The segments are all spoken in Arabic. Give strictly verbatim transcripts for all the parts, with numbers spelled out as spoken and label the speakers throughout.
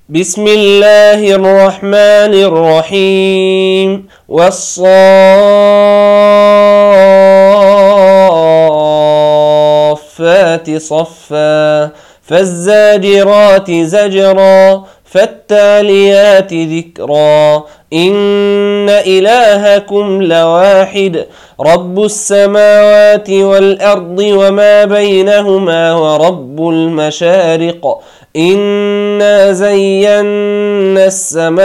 Speaker 1: بسم الله الرحمن الرحيم والصافات صفا فالزاجرات زجرا فالتاليات ذكرا إن إلهكم لواحد رب السماوات والأرض وما بينهما ورب المشارق إنا زينا السماء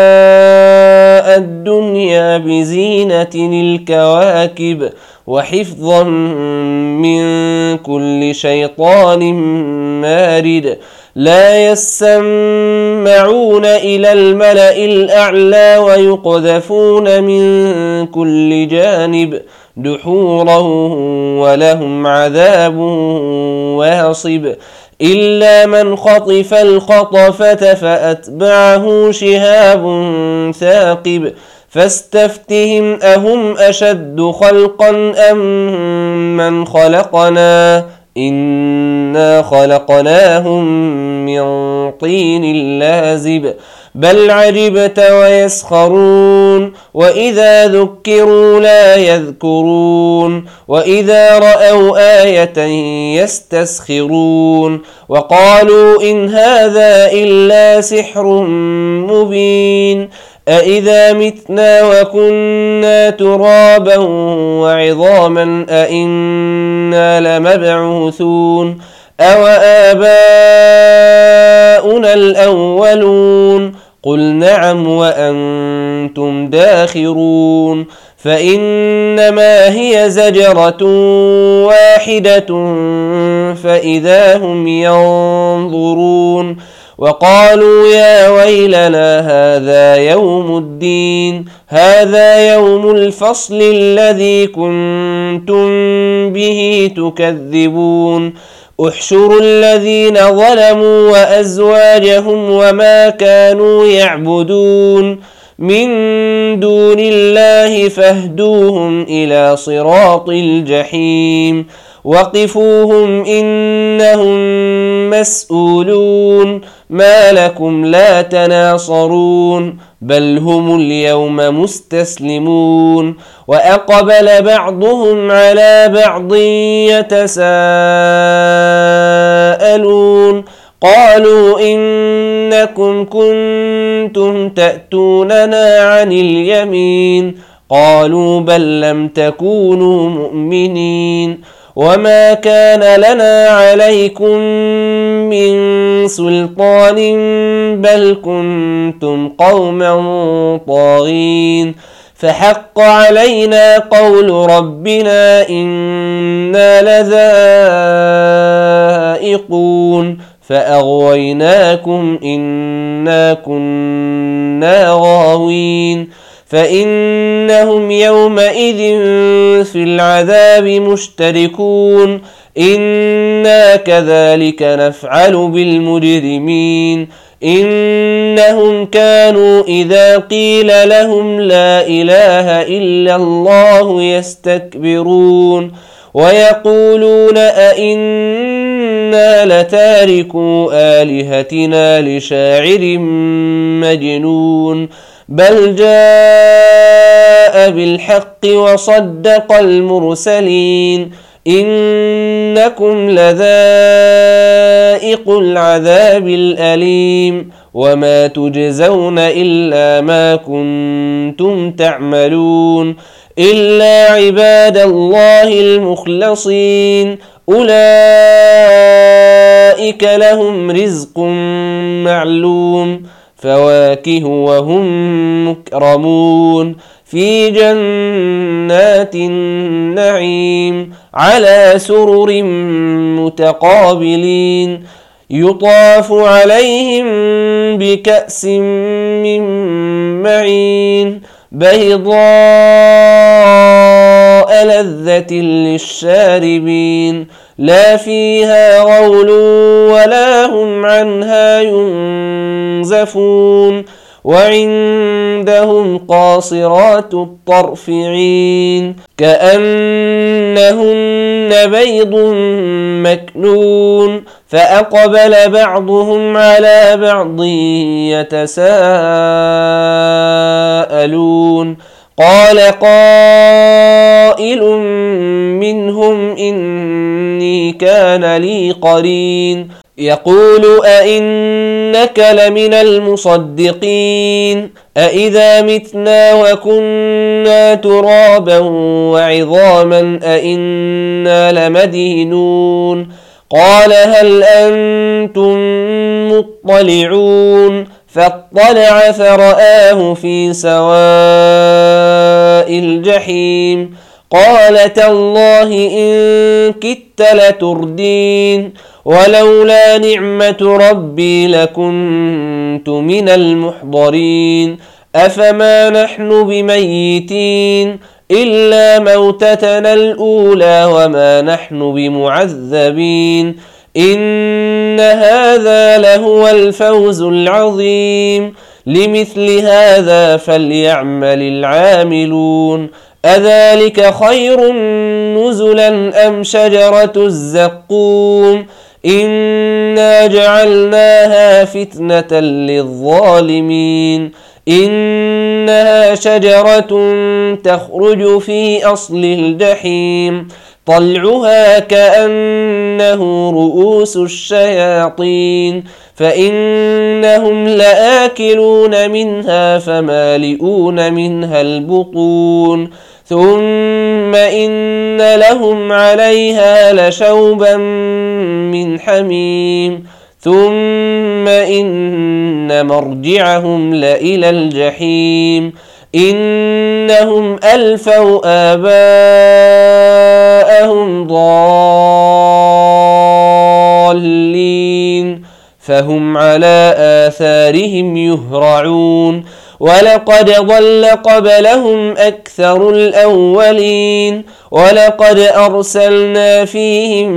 Speaker 1: الدنيا بزينة الكواكب وحفظا من كل شيطان مارد لا يسمعون إلى الملأ الأعلى ويقذفون من كل جانب دحورا ولهم عذاب واصب إلا من خطف الخطفة فأتبعه شهاب ثاقب فاستفتهم أهم أشد خلقا أم من خلقنا إنا خلقناهم من طين لازب بل عجبت ويسخرون وإذا ذكروا لا يذكرون وإذا رأوا آية يستسخرون وقالوا إن هذا إلا سحر مبين أإذا متنا وكنا ترابا وعظاما أإنا لمبعوثون أوآباؤنا الأولون قل نعم وأنتم داخرون فإنما هي زجرة واحدة فإذا هم ينظرون وقالوا يا ويلنا هذا يوم الدين هذا يوم الفصل الذي كنتم به تكذبون احشروا الذين ظلموا وأزواجهم وما كانوا يعبدون من دون الله فاهدوهم إلى صراط الجحيم وقفوهم إنهم مسؤولون ما لكم لا تناصرون بل هم اليوم مستسلمون وأقبل بعضهم على بعض يتساءلون قالوا إنكم كنتم تأتوننا عن اليمين قالوا بل لم تكونوا مؤمنين وما كان لنا عليكم من سلطان بل كنتم قوما طاغين فحق علينا قول ربنا إنا لذائقون فأغويناكم إنا كنا غاوين فإنهم يومئذ في العذاب مشتركون إنا كذلك نفعل بالمجرمين إنهم كانوا إذا قيل لهم لا إله إلا الله يستكبرون ويقولون أئنا لتاركو آلهتنا لشاعر مجنون بل جاء بالحق وصدق المرسلين إنكم لذائق العذاب الأليم وما تجزون إلا ما كنتم تعملون إلا عباد الله المخلصين أولئك لهم رزق معلوم فواكه وهم مكرمون في جنات النعيم على سرر متقابلين يطاف عليهم بكأس من معين بيضاء لذة للشاربين لا فيها غول ولا هم عنها ينزفون وعندهم قاصرات الطرف عين كأنهن بيض مكنون فأقبل بعضهم على بعض يتساءلون قال قائل منهم إني كان لي قرين يقول أئنك لمن المصدقين أئذا متنا وكنا ترابا وعظاما أئنا لمدينون قال هل أنتم مطلعون فاطلع فرآه في سواء الجحيم قال تالله إن كدت لتردين ولولا نعمة ربي لكنت من المحضرين أفما نحن بميتين إلا موتتنا الأولى وما نحن بمعذبين إن هذا لهو الفوز العظيم لمثل هذا فليعمل العاملون أذلك خير نزلا أم شجرة الزقوم إنا جعلناها فتنة للظالمين إنها شجرة تخرج في أصل الجحيم طلعها كأنه رؤوس الشياطين فإنهم لآكلون منها فمالئون منها البطون ثم إن لهم عليها لشوبا من حميم ثم إن مرجعهم لإلى الجحيم إنهم ألفوا آباءهم ضالين فهم على آثارهم يهرعون ولقد ضل قبلهم أكثر الأولين ولقد أرسلنا فيهم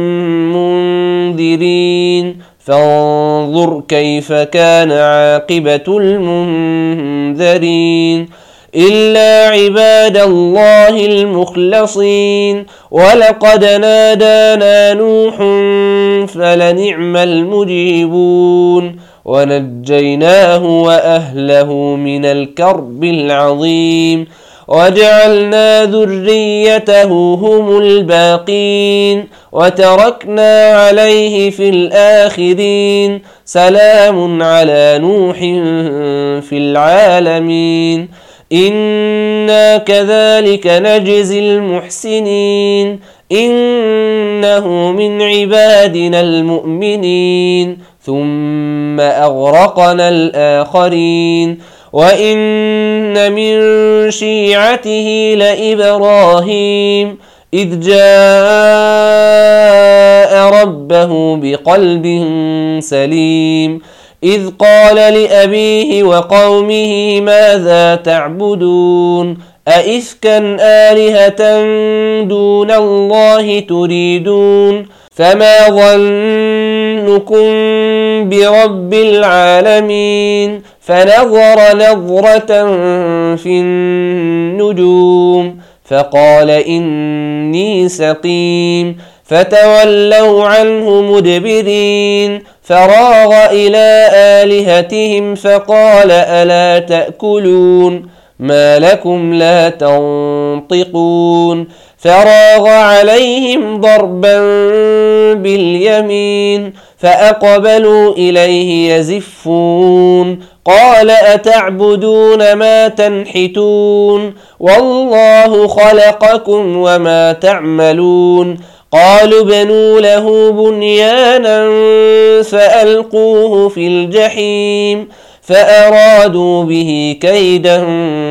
Speaker 1: منذرين فانظر كيف كان عاقبة المنذرين إلا عباد الله المخلصين ولقد نادانا نوح فلنعم المجيبون ونجيناه وأهله من الكرب العظيم وجعلنا ذريته هم الباقين وتركنا عليه في الآخرين سلام على نوح في العالمين إنا كذلك نجزي المحسنين إنه من عبادنا المؤمنين ثم أغرقنا الآخرين وإن من شيعته لإبراهيم إذ جاء ربه بقلب سليم إذ قال لأبيه وقومه ماذا تعبدون أئفكا آلهة دون الله تريدون فما ظنكم برب العالمين فنظر نظرة في النجوم فقال إني سقيم فتولوا عنه مدبرين فراغ إلى آلهتهم فقال ألا تأكلون ما لكم لا تنطقون فراغ عليهم ضربا باليمين فأقبلوا إليه يزفون قال أتعبدون ما تنحتون والله خلقكم وما تعملون قالوا بنوا له بنيانا فألقوه في الجحيم فأرادوا به كيدا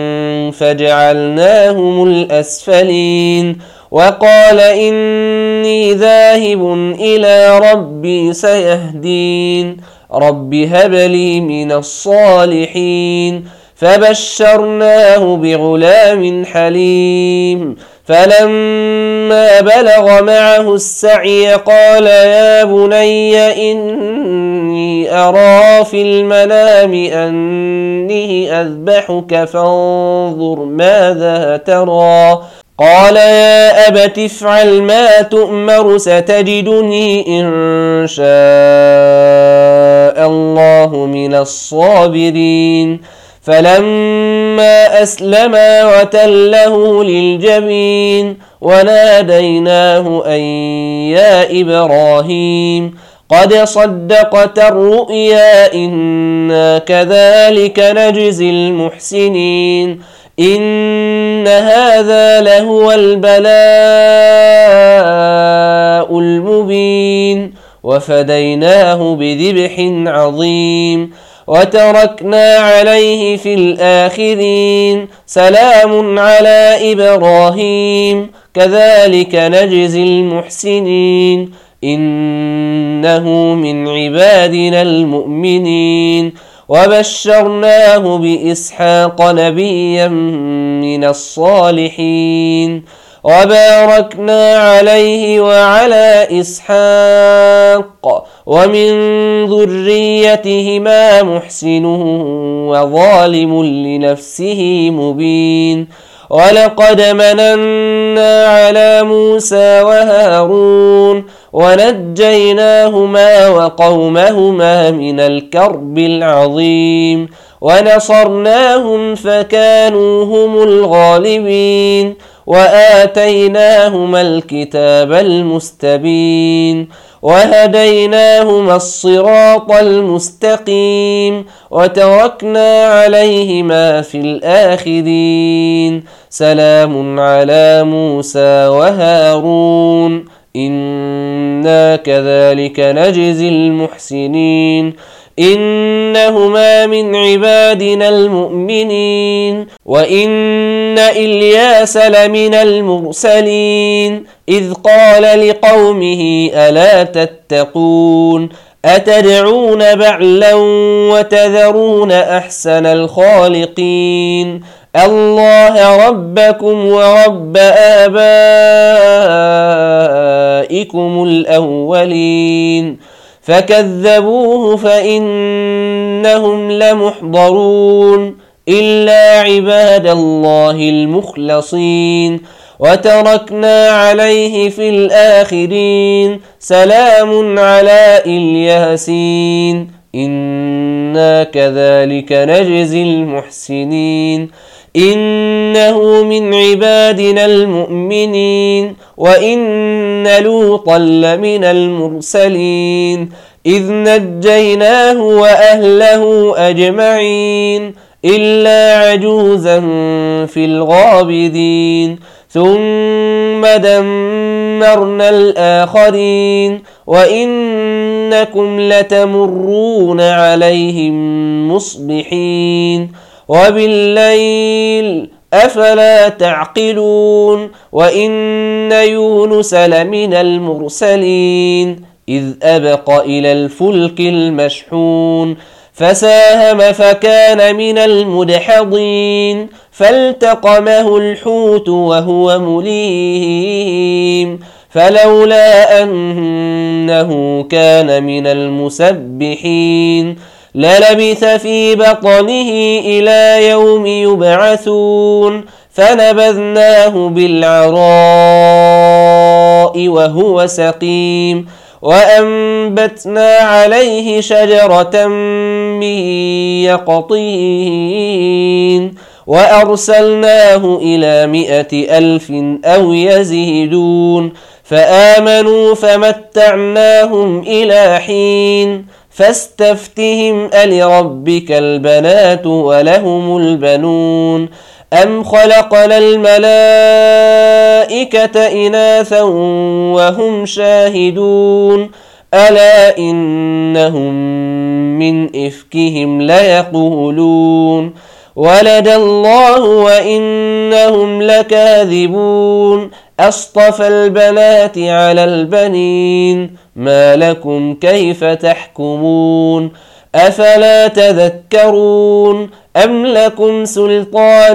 Speaker 1: فجعلناهم الأسفلين وقال إني ذاهب إلى ربي سيهدين رب هب لي من الصالحين فبشرناه بغلام حليم فلما بلغ معه السعي قال يا بني إني أرى في المنام أني أذبحك فانظر ماذا ترى قال يا أبت افعل ما تؤمر ستجدني إن شاء الله من الصابرين فلما أسلما وتله للجبين وناديناه أن يا إبراهيم قد صدقت الرؤيا إنا كذلك نجزي المحسنين إن هذا لهو البلاء المبين وفديناه بذبح عظيم وتركنا عليه في الآخرين سلام على إبراهيم كذلك نجزي المحسنين إنه من عبادنا المؤمنين وبشرناه بإسحاق نبيا من الصالحين وباركنا عليه وعلى إسحاق ومن ذريتهما محسن وظالم لنفسه مبين ولقد مننا على موسى وهارون ونجيناهما وقومهما من الكرب العظيم ونصرناهم فكانوا هم الغالبين وآتيناهما الكتاب المستبين وهديناهما الصراط المستقيم وتركنا عليهما في الآخرين سلام على موسى وهارون إنا كذلك نجزي المحسنين إنهما من عبادنا المؤمنين وإن إلياس لمن المرسلين إذ قال لقومه ألا تتقون أتدعون بعلا وتذرون أحسن الخالقين الله ربكم ورب آبائكم الأولين فكذبوه فإنهم لمحضرون إلا عباد الله المخلصين وتركنا عليه في الآخرين سلام على الياسين إنا كذلك نجزي المحسنين إنه من عبادنا المؤمنين وإن لوطا لمن المرسلين إذ نجيناه وأهله أجمعين إلا عجوزا في الغابرين ثم دمرنا الآخرين وإنكم لتمرون عليهم مصبحين وبالليل أفلا تعقلون وإن يونس لمن المرسلين إذ أبق إلى الفلك المشحون فساهم فكان من المدحضين فالتقمه الحوت وهو مليم فلولا أنه كان من المسبحين للبث في بطنه إلى يوم يبعثون فنبذناه بالعراء وهو سقيم وأنبتنا عليه شجرة من يقطين وأرسلناه إلى مائة ألف أو يزيدون فآمنوا فمتعناهم إلى حين فاستفتهم ألربك البنات ولهم البنون أم خلقنا الملائكة إناثا وهم شاهدون ألا إنهم من إفكهم ليقولون ولد الله وإنهم لكاذبون أصطفى البنات على البنين ما لكم كيف تحكمون أفلا تذكرون أم لكم سلطان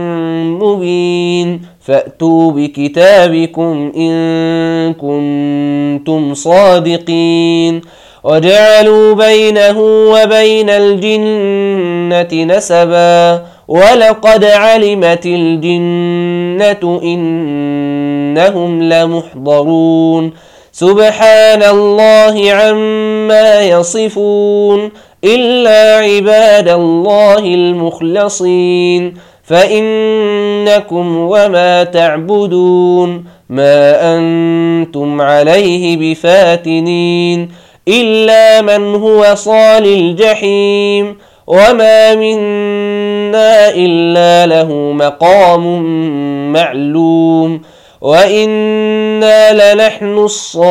Speaker 1: مبين فأتوا بكتابكم إن كنتم صادقين وجعلوا بينه وبين الجنة نسبا ولقد علمت الجنة إنهم لمحضرون سبحان الله عما يصفون إلا عباد الله المخلصين فإنكم وما تعبدون ما أنتم عليه بفاتنين إلا من هو صال الجحيم وما منا إلا له مقام معلوم وإنا لنحن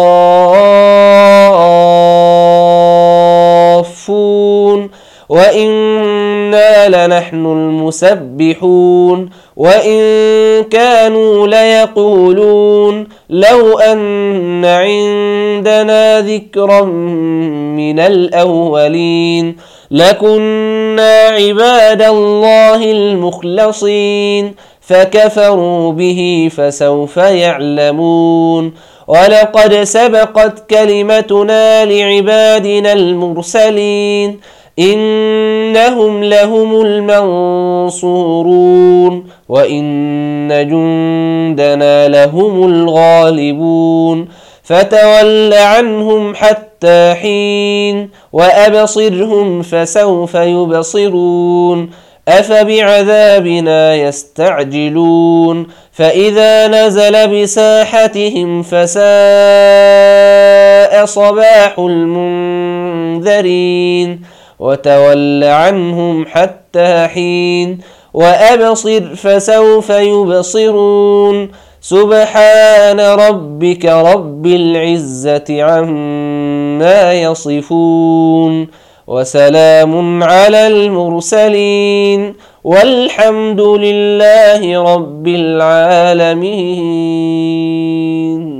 Speaker 1: الصافون وإنا لنحن المسبحون وإن كانوا ليقولون لو أن عندنا ذكرا من الأولين لكنا عباد الله المخلصين فكفروا به فسوف يعلمون ولقد سبقت كلمتنا لعبادنا المرسلين إنهم لهم المنصورون وإن جندنا لهم الغالبون فتول عنهم حتى حين وأبصرهم فسوف يبصرون أفبعذابنا يستعجلون فإذا نزل بساحتهم فساء صباح المنذرين وتول عنهم حتى حين وأبصر فسوف يبصرون سبحان ربك رب العزة عما يصفون وسلام على المرسلين والحمد لله رب العالمين.